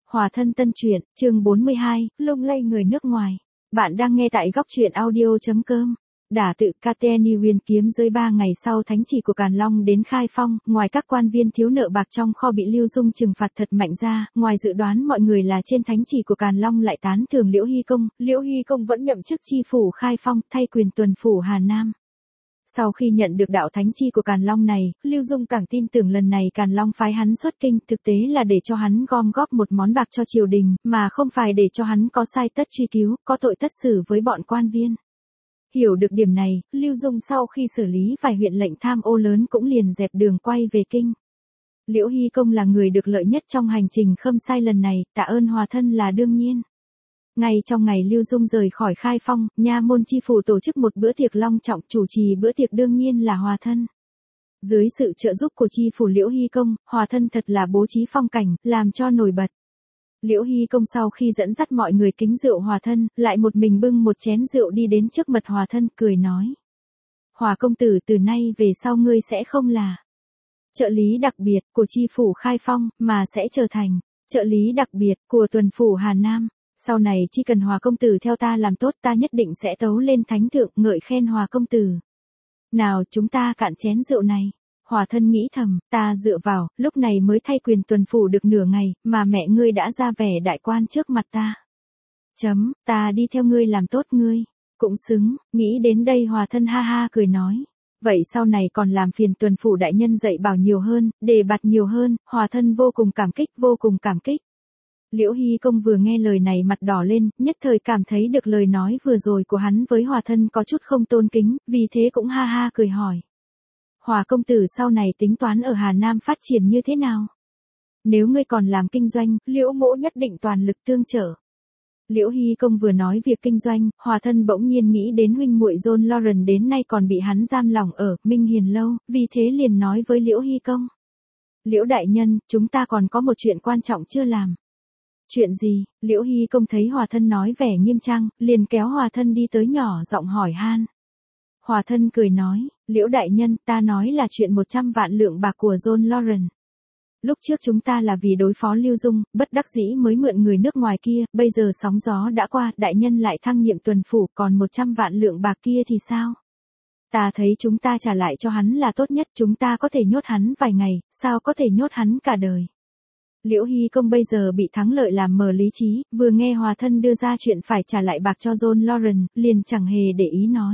Hòa thân tân truyện, chương 42, lung lay người nước ngoài. Bạn đang nghe tại góc truyện audio.com. Đả tự Kateni huyền kiếm rơi 3 ngày sau thánh chỉ của Càn Long đến khai phong, ngoài các quan viên thiếu nợ bạc trong kho bị Lưu Dung trừng phạt thật mạnh ra, ngoài dự đoán mọi người là trên thánh chỉ của Càn Long lại tán thưởng Liễu Hy Công vẫn nhậm chức chi phủ khai phong, thay quyền tuần phủ Hà Nam. Sau khi nhận được đạo thánh chi của Càn Long này, Lưu Dung càng tin tưởng lần này Càn Long phái hắn xuất kinh thực tế là để cho hắn gom góp một món bạc cho triều đình, mà không phải để cho hắn có sai tất truy cứu, có tội tất xử với bọn quan viên. Hiểu được điểm này, Lưu Dung sau khi xử lý vài huyện lệnh tham ô lớn cũng liền dẹp đường quay về kinh. Liễu Hy Công là người được lợi nhất trong hành trình khâm sai lần này, tạ ơn hòa thân là đương nhiên. Ngay trong ngày Lưu Dung rời khỏi khai phong, nha môn chi phủ tổ chức một bữa tiệc long trọng, chủ trì bữa tiệc đương nhiên là hòa thân. Dưới sự trợ giúp của chi phủ Liễu Hy Công, hòa thân thật là bố trí phong cảnh, làm cho nổi bật. Liễu Hy Công sau khi dẫn dắt mọi người kính rượu hòa thân, lại một mình bưng một chén rượu đi đến trước mặt hòa thân, cười nói. Hòa công tử, từ nay về sau ngươi sẽ không là trợ lý đặc biệt của chi phủ khai phong, mà sẽ trở thành trợ lý đặc biệt của tuần phủ Hà Nam. Sau này chỉ cần hòa công tử theo ta làm tốt, ta nhất định sẽ tấu lên thánh thượng ngợi khen hòa công tử. Nào chúng ta cạn chén rượu này. Hòa thân nghĩ thầm, ta dựa vào, lúc này mới thay quyền tuần phủ được nửa ngày, mà mẹ ngươi đã ra vẻ đại quan trước mặt ta. Ta đi theo ngươi làm tốt ngươi. Cũng xứng, nghĩ đến đây hòa thân ha ha cười nói. Vậy sau này còn làm phiền tuần phủ đại nhân dạy bảo nhiều hơn, đề bạt nhiều hơn, hòa thân vô cùng cảm kích. Liễu Hy Công vừa nghe lời này mặt đỏ lên, nhất thời cảm thấy được lời nói vừa rồi của hắn với hòa thân có chút không tôn kính, vì thế cũng ha ha cười hỏi. Hòa công tử sau này tính toán ở Hà Nam phát triển như thế nào? Nếu ngươi còn làm kinh doanh, Liễu mỗ nhất định toàn lực tương trợ. Liễu Hy Công vừa nói việc kinh doanh, hòa thân bỗng nhiên nghĩ đến huynh muội John Lauren đến nay còn bị hắn giam lỏng ở Minh Hiền Lâu, vì thế liền nói với Liễu Hy Công. Liễu đại nhân, chúng ta còn có một chuyện quan trọng chưa làm. Chuyện gì? Liễu Hy Công thấy hòa thân nói vẻ nghiêm trang, liền kéo hòa thân đi tới nhỏ giọng hỏi han. Hòa thân cười nói, Liễu đại nhân, ta nói là chuyện 100 vạn lượng bạc của John Lauren. Lúc trước chúng ta là vì đối phó Lưu Dung, bất đắc dĩ mới mượn người nước ngoài kia, bây giờ sóng gió đã qua, đại nhân lại thăng nhiệm tuần phủ, còn 100 vạn lượng bạc kia thì sao? Ta thấy chúng ta trả lại cho hắn là tốt nhất, chúng ta có thể nhốt hắn vài ngày, sao có thể nhốt hắn cả đời? Liễu Hy Công bây giờ bị thắng lợi làm mờ lý trí, vừa nghe hòa thân đưa ra chuyện phải trả lại bạc cho John Lauren, liền chẳng hề để ý nói.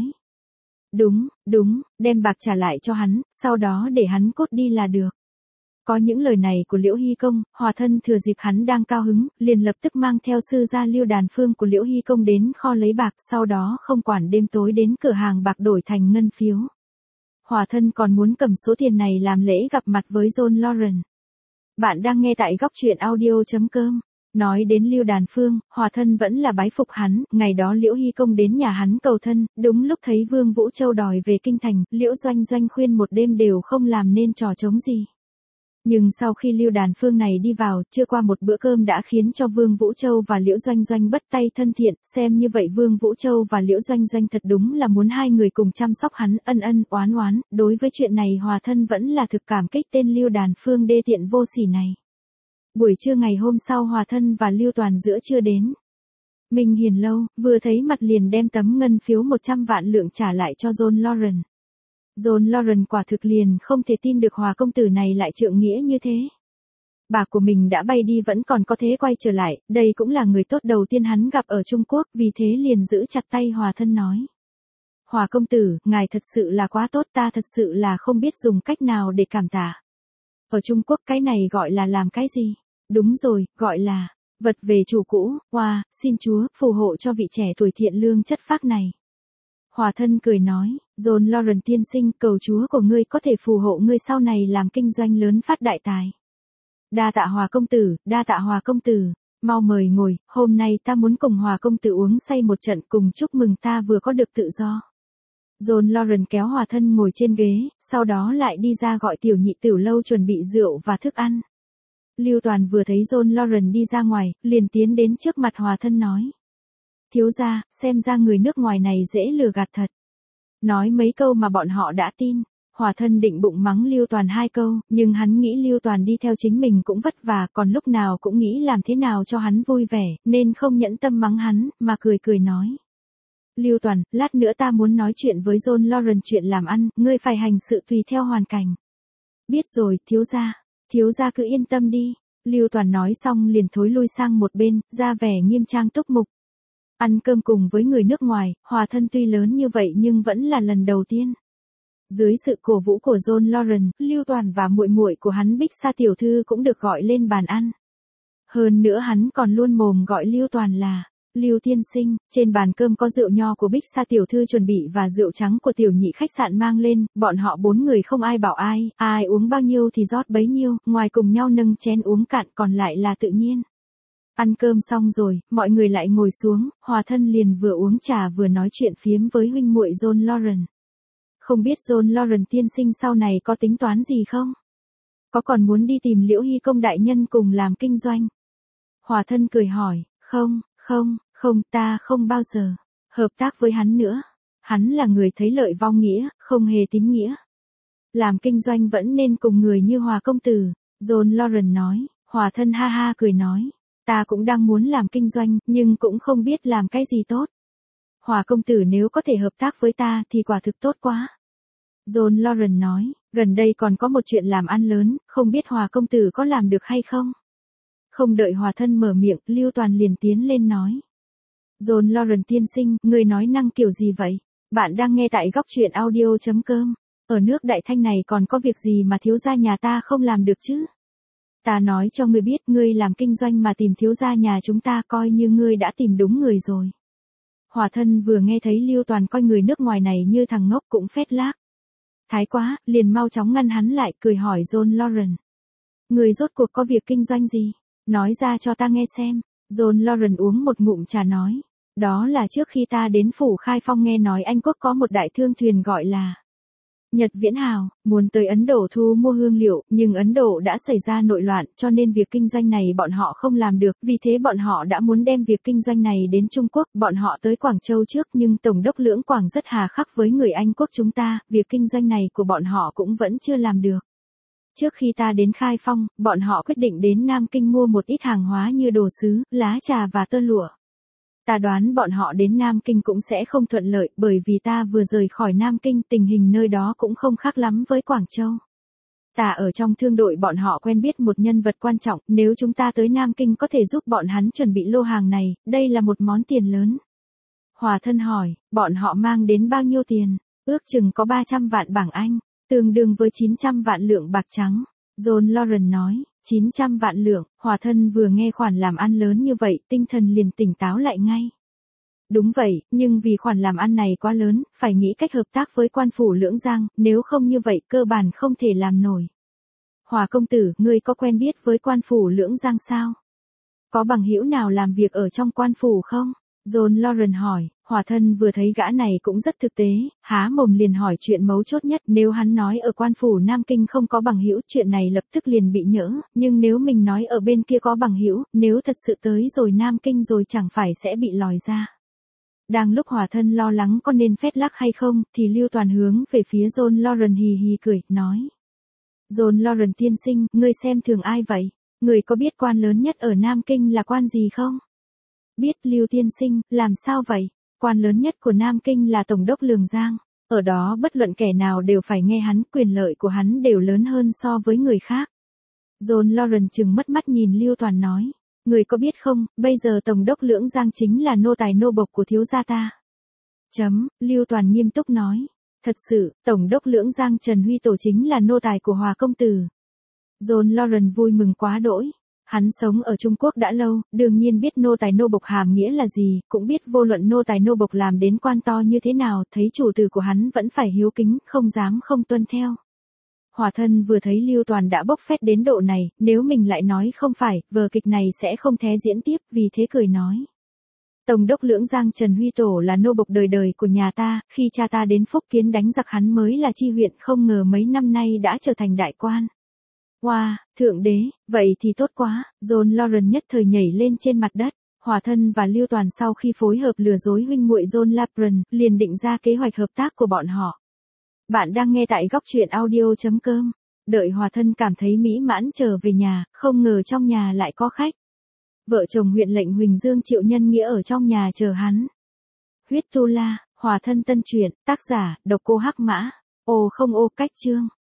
Đúng, đem bạc trả lại cho hắn, sau đó để hắn cút đi là được. Có những lời này của Liễu Hy Công, hòa thân thừa dịp hắn đang cao hứng, liền lập tức mang theo sư gia Lưu Đàn Phương của Liễu Hy Công đến kho lấy bạc, sau đó không quản đêm tối đến cửa hàng bạc đổi thành ngân phiếu. Hòa thân còn muốn cầm số tiền này làm lễ gặp mặt với John Lauren. Bạn đang nghe tại góc truyện audio.com. Nói đến Lưu Đàn Phương, hòa thân vẫn là bái phục hắn, ngày đó Liễu Hy Công đến nhà hắn cầu thân, đúng lúc thấy Vương Vũ Châu đòi về kinh thành, Liễu Doanh khuyên một đêm đều không làm nên trò trống gì. Nhưng sau khi Lưu Đàn Phương này đi vào, chưa qua một bữa cơm đã khiến cho Vương Vũ Châu và Liễu Doanh bất tay thân thiện, xem như vậy Vương Vũ Châu và Liễu Doanh thật đúng là muốn hai người cùng chăm sóc hắn, ân oán, đối với chuyện này hòa thân vẫn là thực cảm kích tên Lưu Đàn Phương đê tiện vô sỉ này. Buổi trưa ngày hôm sau hòa thân và Lưu Toàn giữa trưa đến Minh Hiền Lâu, vừa thấy mặt liền đem tấm ngân phiếu 100 vạn lượng trả lại cho John Lauren. John Lauren quả thực liền không thể tin được hòa công tử này lại trượng nghĩa như thế. Bạc của mình đã bay đi vẫn còn có thế quay trở lại, đây cũng là người tốt đầu tiên hắn gặp ở Trung Quốc, vì thế liền giữ chặt tay hòa thân nói. Hòa công tử, ngài thật sự là quá tốt, ta thật sự là không biết dùng cách nào để cảm tạ. Ở Trung Quốc cái này gọi là làm cái gì? Đúng rồi, gọi là vật về chủ cũ. Xin Chúa phù hộ cho vị trẻ tuổi thiện lương chất phác này. Hòa thân cười nói, John Lauren tiên sinh, cầu Chúa của ngươi có thể phù hộ ngươi sau này làm kinh doanh lớn phát đại tài. Đa tạ hòa công tử, mau mời ngồi, hôm nay ta muốn cùng hòa công tử uống say một trận cùng chúc mừng ta vừa có được tự do. John Lauren kéo hòa thân ngồi trên ghế, sau đó lại đi ra gọi tiểu nhị tiểu lâu chuẩn bị rượu và thức ăn. Lưu Toàn vừa thấy John Lauren đi ra ngoài, liền tiến đến trước mặt hòa thân nói. Thiếu gia, xem ra người nước ngoài này dễ lừa gạt thật. Nói mấy câu mà bọn họ đã tin. Hòa thân định bụng mắng Lưu Toàn 2 câu, nhưng hắn nghĩ Lưu Toàn đi theo chính mình cũng vất vả, còn lúc nào cũng nghĩ làm thế nào cho hắn vui vẻ, nên không nhẫn tâm mắng hắn, mà cười cười nói. Lưu Toàn, lát nữa ta muốn nói chuyện với John Lauren chuyện làm ăn, ngươi phải hành sự tùy theo hoàn cảnh. Biết rồi, thiếu gia cứ yên tâm đi. Lưu Toàn nói xong liền thối lui sang một bên, ra vẻ nghiêm trang túc mục. Ăn cơm cùng với người nước ngoài, Hòa thân tuy lớn như vậy nhưng vẫn là lần đầu tiên. Dưới sự cổ vũ của John Lauren, Lưu Toàn và muội muội của hắn Bích Sa tiểu thư cũng được gọi lên bàn ăn. Hơn nữa hắn còn luôn mồm gọi Lưu Toàn là Lưu tiên sinh. Trên bàn cơm có rượu nho của Bích Sa tiểu thư chuẩn bị và rượu trắng của tiểu nhị khách sạn mang lên, bọn họ 4 người không ai bảo ai uống bao nhiêu thì rót bấy nhiêu, ngoài cùng nhau nâng chén uống cạn còn lại là tự nhiên. Ăn cơm xong rồi, mọi người lại ngồi xuống, Hòa thân liền vừa uống trà vừa nói chuyện phiếm với huynh muội John Lauren. Không biết John Lauren tiên sinh sau này có tính toán gì không? Có còn muốn đi tìm Liễu Hy công đại nhân cùng làm kinh doanh? Hòa thân cười hỏi, không, ta không bao giờ hợp tác với hắn nữa. Hắn là người thấy lợi vong nghĩa, không hề tín nghĩa. Làm kinh doanh vẫn nên cùng người như Hòa công tử. John Lauren nói. Hòa thân ha ha cười nói. Ta cũng đang muốn làm kinh doanh, nhưng cũng không biết làm cái gì tốt. Hòa công tử nếu có thể hợp tác với ta thì quả thực tốt quá. John Lauren nói, gần đây còn có một chuyện làm ăn lớn, không biết Hòa công tử có làm được hay không? Không đợi Hòa thân mở miệng, Lưu Toàn liền tiến lên nói. John Lauren tiên sinh, người nói năng kiểu gì vậy? Bạn đang nghe tại góc truyện audio.com. Ở nước Đại Thanh này còn có việc gì mà thiếu gia nhà ta không làm được chứ? Ta nói cho ngươi biết, ngươi làm kinh doanh mà tìm thiếu gia nhà chúng ta coi như ngươi đã tìm đúng người rồi. Hòa thân vừa nghe thấy Lưu Toàn coi người nước ngoài này như thằng ngốc cũng phét lác. Thái quá, liền mau chóng ngăn hắn lại, cười hỏi John Lauren. Người rốt cuộc có việc kinh doanh gì? Nói ra cho ta nghe xem. John Lauren uống một ngụm trà nói. Đó là trước khi ta đến phủ Khai Phong nghe nói Anh Quốc có một đại thương thuyền gọi là Nhật Viễn Hào, muốn tới Ấn Độ thu mua hương liệu, nhưng Ấn Độ đã xảy ra nội loạn, cho nên việc kinh doanh này bọn họ không làm được, vì thế bọn họ đã muốn đem việc kinh doanh này đến Trung Quốc, bọn họ tới Quảng Châu trước nhưng Tổng đốc Lưỡng Quảng rất hà khắc với người Anh Quốc chúng ta, việc kinh doanh này của bọn họ cũng vẫn chưa làm được. Trước khi ta đến Khai Phong, bọn họ quyết định đến Nam Kinh mua một ít hàng hóa như đồ sứ, lá trà và tơ lụa. Ta đoán bọn họ đến Nam Kinh cũng sẽ không thuận lợi bởi vì ta vừa rời khỏi Nam Kinh, tình hình nơi đó cũng không khác lắm với Quảng Châu. Ta ở trong thương đội bọn họ quen biết một nhân vật quan trọng, nếu chúng ta tới Nam Kinh có thể giúp bọn hắn chuẩn bị lô hàng này, đây là một món tiền lớn. Hòa thân hỏi, bọn họ mang đến bao nhiêu tiền? Ước chừng có 300 vạn bảng Anh, tương đương với 900 vạn lượng bạc trắng. John Lauren nói, 900 vạn lượng, Hòa thân vừa nghe khoản làm ăn lớn như vậy, tinh thần liền tỉnh táo lại ngay. Đúng vậy, nhưng vì khoản làm ăn này quá lớn, phải nghĩ cách hợp tác với quan phủ Lưỡng Giang, nếu không như vậy cơ bản không thể làm nổi. Hòa công tử, ngươi có quen biết với quan phủ Lưỡng Giang sao? Có bằng hữu nào làm việc ở trong quan phủ không? John Lauren hỏi. Hòa thân vừa thấy gã này cũng rất thực tế, há mồm liền hỏi chuyện mấu chốt nhất, nếu hắn nói ở quan phủ Nam Kinh không có bằng hữu, chuyện này lập tức liền bị nhỡ, nhưng nếu mình nói ở bên kia có bằng hữu, nếu thật sự tới rồi Nam Kinh rồi chẳng phải sẽ bị lòi ra. Đang lúc Hòa thân lo lắng có nên phét lác hay không, thì Lưu Toàn hướng về phía John Lauren hì hì cười, nói. John Lauren tiên sinh, ngươi xem thường ai vậy? Ngươi có biết quan lớn nhất ở Nam Kinh là quan gì không? Biết Lưu tiên sinh, làm sao vậy? Quan lớn nhất của Nam Kinh là Tổng đốc Lương Giang, ở đó bất luận kẻ nào đều phải nghe hắn, quyền lợi của hắn đều lớn hơn so với người khác. John Lauren chừng mất mắt nhìn Lưu Toàn nói, người có biết không, bây giờ Tổng đốc Lưỡng Giang chính là nô tài nô bộc của thiếu gia ta. Lưu Toàn nghiêm túc nói, thật sự, Tổng đốc Lưỡng Giang Trần Huy Tổ chính là nô tài của Hòa công tử. John Lauren vui mừng quá đỗi. Hắn sống ở Trung Quốc đã lâu, đương nhiên biết nô tài nô bộc hàm nghĩa là gì, cũng biết vô luận nô tài nô bộc làm đến quan to như thế nào, thấy chủ tử của hắn vẫn phải hiếu kính, không dám không tuân theo. Hòa thân vừa thấy Lưu Toàn đã bốc phét đến độ này, nếu mình lại nói không phải, vở kịch này sẽ không thể diễn tiếp, vì thế cười nói. Tổng đốc Lưỡng Giang Trần Huy Tổ là nô bộc đời đời của nhà ta, khi cha ta đến Phúc Kiến đánh giặc hắn mới là chi huyện, không ngờ mấy năm nay đã trở thành đại quan. Wow, thượng đế, vậy thì tốt quá. John Lauren nhất thời nhảy lên trên mặt đất. Hòa thân và Lưu Toàn sau khi phối hợp lừa dối huynh muội John Lauren, liền định ra kế hoạch hợp tác của bọn họ. Bạn đang nghe tại góc truyện audio.com. Đợi Hòa Thân cảm thấy mỹ mãn trở về nhà, không ngờ trong nhà lại có khách. Vợ chồng huyện lệnh Huỳnh Dương Triệu Nhân Nghĩa ở trong nhà chờ hắn. Huyết Tu La, Hòa Thân tân truyện, tác giả, độc cô Hắc Mã. Ô không ô cách chương.